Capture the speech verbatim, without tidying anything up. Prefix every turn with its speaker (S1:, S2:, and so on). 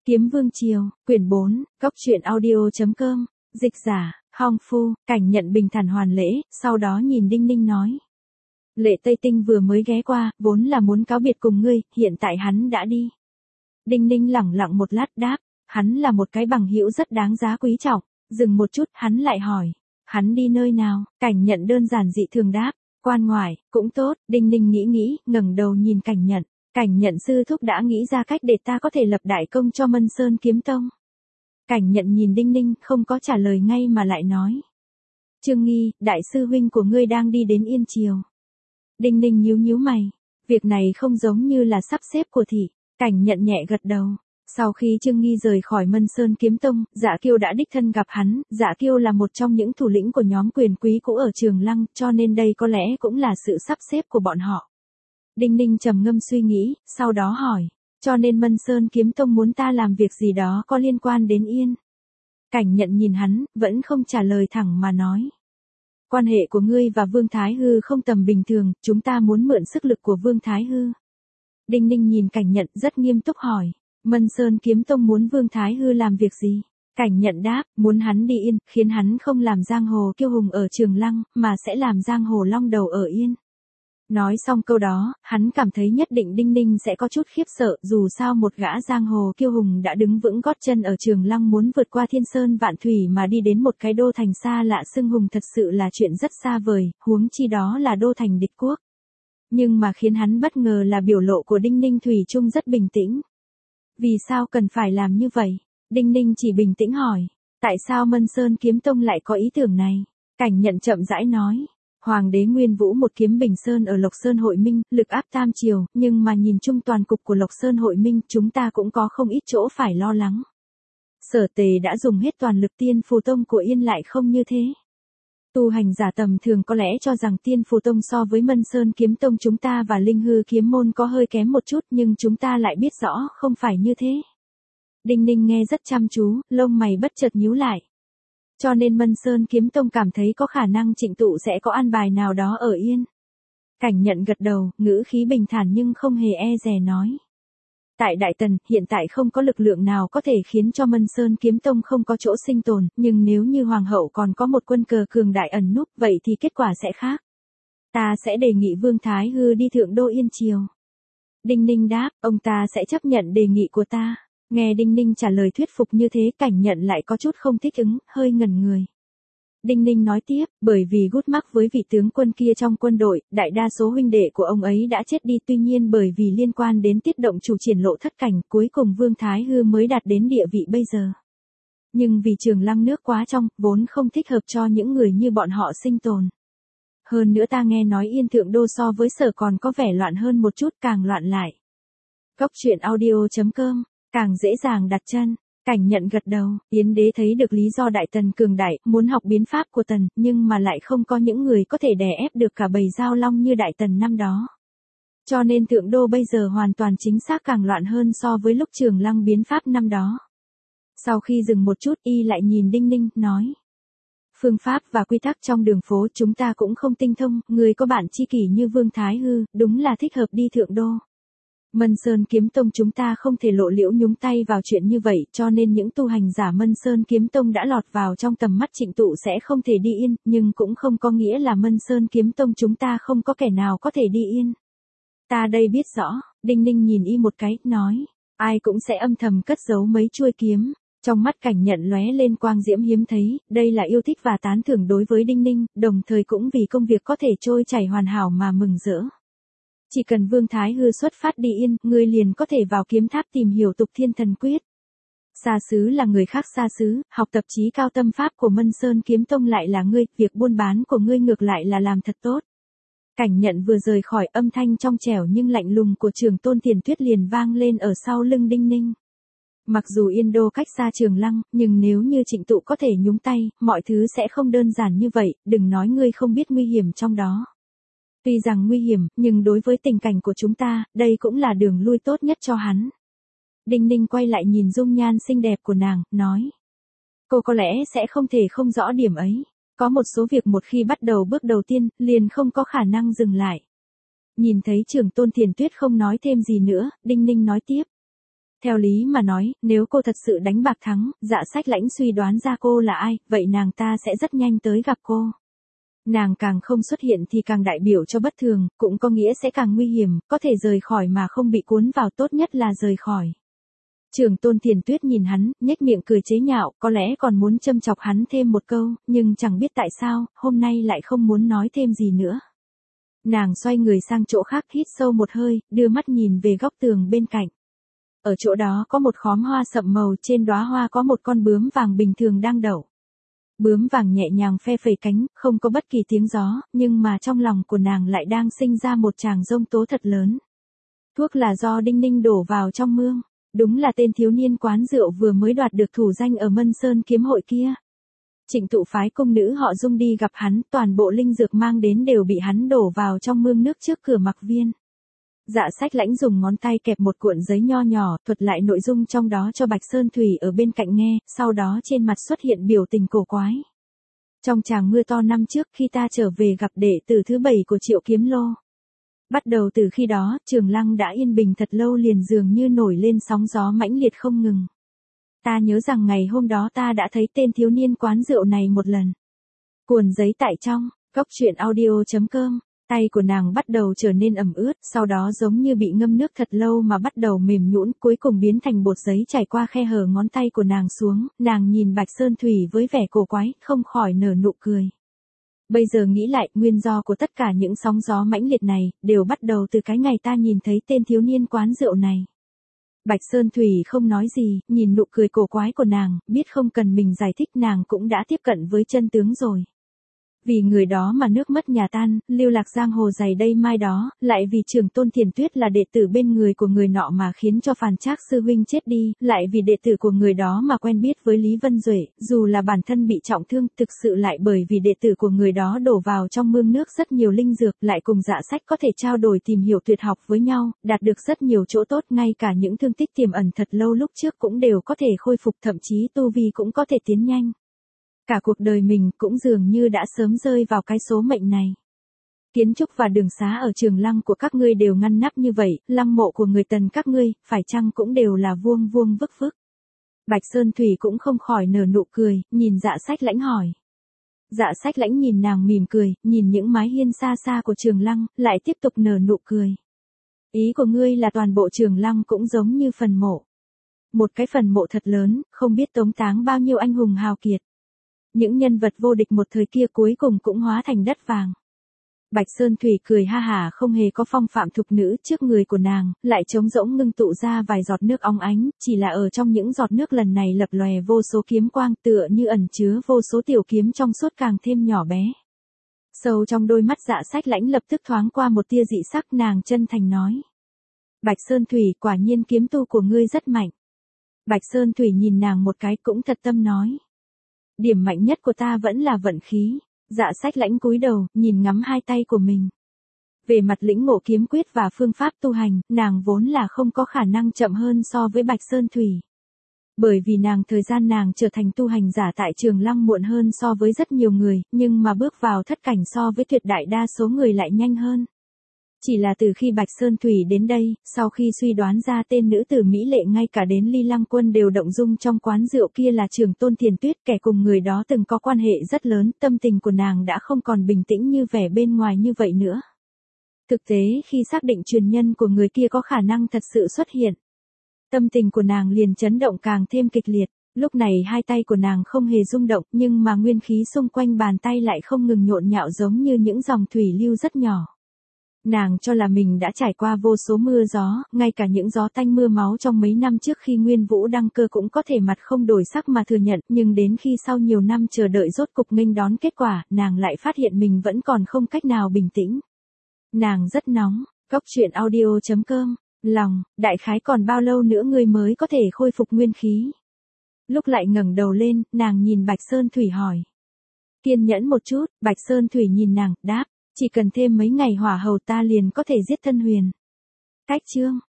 S1: Kiếm Vương Triều, quyển bốn, góc truyện audio.com, dịch giả, Hong Phu, Cảnh Nhận bình thản hoàn lễ, sau đó nhìn Đinh Ninh nói. Lệ Tây Tinh vừa mới ghé qua, vốn là muốn cáo biệt cùng ngươi, hiện tại hắn đã đi. Đinh Ninh lẳng lặng một lát đáp, hắn là một cái bằng hữu rất đáng giá quý trọng, dừng một chút hắn lại hỏi, hắn đi nơi nào, Cảnh Nhận đơn giản dị thường đáp, quan ngoại, cũng tốt, Đinh Ninh nghĩ nghĩ, ngẩng đầu nhìn Cảnh Nhận. Cảnh Nhận sư thúc đã nghĩ ra cách để ta có thể lập đại công cho Mân Sơn Kiếm Tông. Cảnh Nhận nhìn Đinh Ninh, không có trả lời ngay mà lại nói. Trương Nghi, đại sư huynh của ngươi đang đi đến Yên Triều. Đinh Ninh nhíu nhíu mày, việc này không giống như là sắp xếp của thị. Cảnh Nhận nhẹ gật đầu. Sau khi Trương Nghi rời khỏi Mân Sơn Kiếm Tông, Dạ Kiêu đã đích thân gặp hắn, Dạ Kiêu là một trong những thủ lĩnh của nhóm quyền quý cũ ở Trường Lăng, cho nên đây có lẽ cũng là sự sắp xếp của bọn họ. Đinh Ninh trầm ngâm suy nghĩ, sau đó hỏi, cho nên Mân Sơn Kiếm Tông muốn ta làm việc gì đó có liên quan đến Yên. Cảnh Nhận nhìn hắn, vẫn không trả lời thẳng mà nói. Quan hệ của ngươi và Vương Thái Hư không tầm bình thường, chúng ta muốn mượn sức lực của Vương Thái Hư. Đinh Ninh nhìn Cảnh Nhận rất nghiêm túc hỏi, Mân Sơn Kiếm Tông muốn Vương Thái Hư làm việc gì? Cảnh Nhận đáp, muốn hắn đi Yên, khiến hắn không làm giang hồ kiêu hùng ở Trường Lăng, mà sẽ làm giang hồ long đầu ở Yên. Nói xong câu đó, hắn cảm thấy nhất định Đinh Ninh sẽ có chút khiếp sợ, dù sao một gã giang hồ kiêu hùng đã đứng vững gót chân ở Trường Lăng muốn vượt qua thiên sơn vạn thủy mà đi đến một cái đô thành xa lạ xưng hùng thật sự là chuyện rất xa vời, huống chi đó là đô thành địch quốc. Nhưng mà khiến hắn bất ngờ là biểu lộ của Đinh Ninh thủy chung rất bình tĩnh. Vì sao cần phải làm như vậy? Đinh Ninh chỉ bình tĩnh hỏi, tại sao Mân Sơn Kiếm Tông lại có ý tưởng này? Cảnh Nhận chậm rãi nói. Hoàng đế Nguyên Vũ một kiếm Bình Sơn ở Lộc Sơn Hội Minh, lực áp tam triều, nhưng mà nhìn chung toàn cục của Lộc Sơn Hội Minh, chúng ta cũng có không ít chỗ phải lo lắng. Sở Tề đã dùng hết toàn lực, Tiên Phù Tông của Yên lại không như thế. Tu hành giả tầm thường có lẽ cho rằng Tiên Phù Tông so với Mân Sơn Kiếm Tông chúng ta và Linh Hư Kiếm Môn có hơi kém một chút, nhưng chúng ta lại biết rõ không phải như thế. Đinh Ninh nghe rất chăm chú, lông mày bất chợt nhíu lại. Cho nên Mân Sơn Kiếm Tông cảm thấy có khả năng Trịnh Tụ sẽ có an bài nào đó ở Yên. Cảnh Nhận gật đầu, ngữ khí bình thản nhưng không hề e dè nói. Tại Đại Tần, hiện tại không có lực lượng nào có thể khiến cho Mân Sơn Kiếm Tông không có chỗ sinh tồn, nhưng nếu như Hoàng hậu còn có một quân cờ cường đại ẩn núp, vậy thì kết quả sẽ khác. Ta sẽ đề nghị Vương Thái Hư đi thượng đô Yên Triều. Đinh Ninh đáp, ông ta sẽ chấp nhận đề nghị của ta. Nghe Đinh Ninh trả lời thuyết phục như thế, Cảnh Nhận lại có chút không thích ứng, hơi ngẩn người. Đinh Ninh nói tiếp, bởi vì gút mắc với vị tướng quân kia trong quân đội, đại đa số huynh đệ của ông ấy đã chết đi, tuy nhiên bởi vì liên quan đến tiết động chủ triển lộ thất cảnh, cuối cùng Vương Thái Hư mới đạt đến địa vị bây giờ. Nhưng vì Trường Lăng nước quá trong, vốn không thích hợp cho những người như bọn họ sinh tồn. Hơn nữa ta nghe nói Yên Thượng Đô so với Sở còn có vẻ loạn hơn một chút, càng loạn lại. Góc truyện audio.com, càng dễ dàng đặt chân. Cảnh Nhận gật đầu, Yến Đế thấy được lý do Đại Tần cường đại, muốn học biến pháp của Tần, nhưng mà lại không có những người có thể đè ép được cả bầy giao long như Đại Tần năm đó. Cho nên Thượng Đô bây giờ hoàn toàn chính xác càng loạn hơn so với lúc Trường Lăng biến pháp năm đó. Sau khi dừng một chút, y lại nhìn Đinh Ninh, nói. Phương pháp và quy tắc trong đường phố chúng ta cũng không tinh thông, người có bạn tri kỷ như Vương Thái Hư, đúng là thích hợp đi Thượng Đô. Mân Sơn Kiếm Tông chúng ta không thể lộ liễu nhúng tay vào chuyện như vậy, cho nên những tu hành giả Mân Sơn Kiếm Tông đã lọt vào trong tầm mắt Trịnh Tụ sẽ không thể đi Yên, nhưng cũng không có nghĩa là Mân Sơn Kiếm Tông chúng ta không có kẻ nào có thể đi Yên. Ta đây biết rõ, Đinh Ninh nhìn y một cái, nói, ai cũng sẽ âm thầm cất giấu mấy chuôi kiếm. Trong mắt Cảnh Nhận lóe lên quang diễm hiếm thấy, đây là yêu thích và tán thưởng đối với Đinh Ninh, đồng thời cũng vì công việc có thể trôi chảy hoàn hảo mà mừng rỡ. Chỉ cần Vương Thái Hư xuất phát đi Yên, ngươi liền có thể vào kiếm tháp tìm hiểu Tục Thiên Thần Quyết. Xa xứ là người khác xa xứ, học tập chí cao tâm pháp của Mân Sơn Kiếm Tông lại là ngươi, việc buôn bán của ngươi ngược lại là làm thật tốt. Cảnh Nhận vừa rời khỏi, âm thanh trong trẻo nhưng lạnh lùng của Trường Tôn Tiền Tuyết liền vang lên ở sau lưng Đinh Ninh. Mặc dù Yên Đô cách xa Trường Lăng, nhưng nếu như Trịnh Tụ có thể nhúng tay, mọi thứ sẽ không đơn giản như vậy, đừng nói ngươi không biết nguy hiểm trong đó. Tuy rằng nguy hiểm, nhưng đối với tình cảnh của chúng ta, đây cũng là đường lui tốt nhất cho hắn. Đinh Ninh quay lại nhìn dung nhan xinh đẹp của nàng, nói. Cô có lẽ sẽ không thể không rõ điểm ấy. Có một số việc một khi bắt đầu bước đầu tiên, liền không có khả năng dừng lại. Nhìn thấy Trường Tôn Tiền Tuyết không nói thêm gì nữa, Đinh Ninh nói tiếp. Theo lý mà nói, nếu cô thật sự đánh bạc thắng, Dạ Sách Lãnh suy đoán ra cô là ai, vậy nàng ta sẽ rất nhanh tới gặp cô. Nàng càng không xuất hiện thì càng đại biểu cho bất thường, cũng có nghĩa sẽ càng nguy hiểm, có thể rời khỏi mà không bị cuốn vào, tốt nhất là rời khỏi. Trường Tôn Thiền Tuyết nhìn hắn, nhếch miệng cười chế nhạo, có lẽ còn muốn châm chọc hắn thêm một câu, nhưng chẳng biết tại sao, hôm nay lại không muốn nói thêm gì nữa. Nàng xoay người sang chỗ khác, hít sâu một hơi, đưa mắt nhìn về góc tường bên cạnh. Ở chỗ đó có một khóm hoa sậm màu, trên đóa hoa có một con bướm vàng bình thường đang đậu. Bướm vàng nhẹ nhàng phe phẩy cánh, không có bất kỳ tiếng gió, nhưng mà trong lòng của nàng lại đang sinh ra một tràng giông tố thật lớn. Thuốc là do Đinh Ninh đổ vào trong mương. Đúng là tên thiếu niên quán rượu vừa mới đoạt được thủ danh ở Mân Sơn kiếm hội kia. Trịnh tụ phái cung nữ họ Dung đi gặp hắn, toàn bộ linh dược mang đến đều bị hắn đổ vào trong mương nước trước cửa mặc viên. Dạ Sách Lãnh dùng ngón tay kẹp một cuộn giấy nho nhỏ, thuật lại nội dung trong đó cho Bạch Sơn Thủy ở bên cạnh nghe, sau đó trên mặt xuất hiện biểu tình cổ quái. Trong tràng mưa to năm trước khi ta trở về gặp đệ tử thứ bảy của Triệu Kiếm Lô. Bắt đầu từ khi đó, Trường Lăng đã yên bình thật lâu liền dường như nổi lên sóng gió mãnh liệt không ngừng. Ta nhớ rằng ngày hôm đó ta đã thấy tên thiếu niên quán rượu này một lần. Cuộn giấy tại trong, góc truyện audio chấm com, tay của nàng bắt đầu trở nên ẩm ướt, sau đó giống như bị ngâm nước thật lâu mà bắt đầu mềm nhũn, cuối cùng biến thành bột giấy chảy qua khe hở ngón tay của nàng xuống, nàng nhìn Bạch Sơn Thủy với vẻ cổ quái, không khỏi nở nụ cười. Bây giờ nghĩ lại, nguyên do của tất cả những sóng gió mãnh liệt này, đều bắt đầu từ cái ngày ta nhìn thấy tên thiếu niên quán rượu này. Bạch Sơn Thủy không nói gì, nhìn nụ cười cổ quái của nàng, biết không cần mình giải thích nàng cũng đã tiếp cận với chân tướng rồi. Vì người đó mà nước mất nhà tan, lưu lạc giang hồ dày đây mai đó, lại vì Trường Tôn Thiền Tuyết là đệ tử bên người của người nọ mà khiến cho Phàn Trác sư huynh chết đi, lại vì đệ tử của người đó mà quen biết với Lý Vân Duệ, dù là bản thân bị trọng thương, thực sự lại bởi vì đệ tử của người đó đổ vào trong mương nước rất nhiều linh dược, lại cùng Dạ Sách có thể trao đổi tìm hiểu tuyệt học với nhau, đạt được rất nhiều chỗ tốt, ngay cả những thương tích tiềm ẩn thật lâu lúc trước cũng đều có thể khôi phục, thậm chí tu vi cũng có thể tiến nhanh. Cả cuộc đời mình cũng dường như đã sớm rơi vào cái số mệnh này. Kiến trúc và đường xá ở Trường Lăng của các ngươi đều ngăn nắp như vậy, lăng mộ của người Tần các ngươi, phải chăng cũng đều là vuông vuông vức vức. Bạch Sơn Thủy cũng không khỏi nở nụ cười, nhìn Dạ Sách Lãnh hỏi. Dạ Sách Lãnh nhìn nàng mỉm cười, nhìn những mái hiên xa xa của Trường Lăng, lại tiếp tục nở nụ cười. Ý của ngươi là toàn bộ Trường Lăng cũng giống như phần mộ. Một cái phần mộ thật lớn, không biết tống táng bao nhiêu anh hùng hào kiệt. Những nhân vật vô địch một thời kia cuối cùng cũng hóa thành đất vàng. Bạch Sơn Thủy cười ha hả, không hề có phong phạm thục nữ, trước người của nàng, lại trống rỗng ngưng tụ ra vài giọt nước óng ánh, chỉ là ở trong những giọt nước lần này lập lòe vô số kiếm quang, tựa như ẩn chứa vô số tiểu kiếm trong suốt càng thêm nhỏ bé. Sâu trong đôi mắt Dạ Sách Lãnh lập tức thoáng qua một tia dị sắc, nàng chân thành nói. Bạch Sơn Thủy, quả nhiên kiếm tu của ngươi rất mạnh. Bạch Sơn Thủy nhìn nàng một cái cũng thật tâm nói. Điểm mạnh nhất của ta vẫn là vận khí. Dạ Sách Lãnh cúi đầu, nhìn ngắm hai tay của mình. Về mặt lĩnh ngộ kiếm quyết và phương pháp tu hành, nàng vốn là không có khả năng chậm hơn so với Bạch Sơn Thủy. Bởi vì nàng thời gian nàng trở thành tu hành giả tại Trường Lăng muộn hơn so với rất nhiều người, nhưng mà bước vào thất cảnh so với tuyệt đại đa số người lại nhanh hơn. Chỉ là từ khi Bạch Sơn Thủy đến đây, sau khi suy đoán ra tên nữ tử mỹ lệ ngay cả đến Ly Lăng Quân đều động dung trong quán rượu kia là Trường Tôn Thiền Tuyết, kẻ cùng người đó từng có quan hệ rất lớn, tâm tình của nàng đã không còn bình tĩnh như vẻ bên ngoài như vậy nữa. Thực tế khi xác định truyền nhân của người kia có khả năng thật sự xuất hiện, tâm tình của nàng liền chấn động càng thêm kịch liệt. Lúc này hai tay của nàng không hề rung động, nhưng mà nguyên khí xung quanh bàn tay lại không ngừng nhộn nhạo giống như những dòng thủy lưu rất nhỏ. Nàng cho là mình đã trải qua vô số mưa gió, ngay cả những gió tanh mưa máu trong mấy năm trước khi Nguyên Vũ đăng cơ cũng có thể mặt không đổi sắc mà thừa nhận, nhưng đến khi sau nhiều năm chờ đợi rốt cục nghênh đón kết quả, nàng lại phát hiện mình vẫn còn không cách nào bình tĩnh. Nàng rất nóng, góc truyện audio chấm com, lòng, đại khái còn bao lâu nữa ngươi mới có thể khôi phục nguyên khí. Lúc lại ngẩng đầu lên, nàng nhìn Bạch Sơn Thủy hỏi. Kiên nhẫn một chút, Bạch Sơn Thủy nhìn nàng, đáp. Chỉ cần thêm mấy ngày hỏa hầu ta liền có thể giết Thân Huyền. Cách chương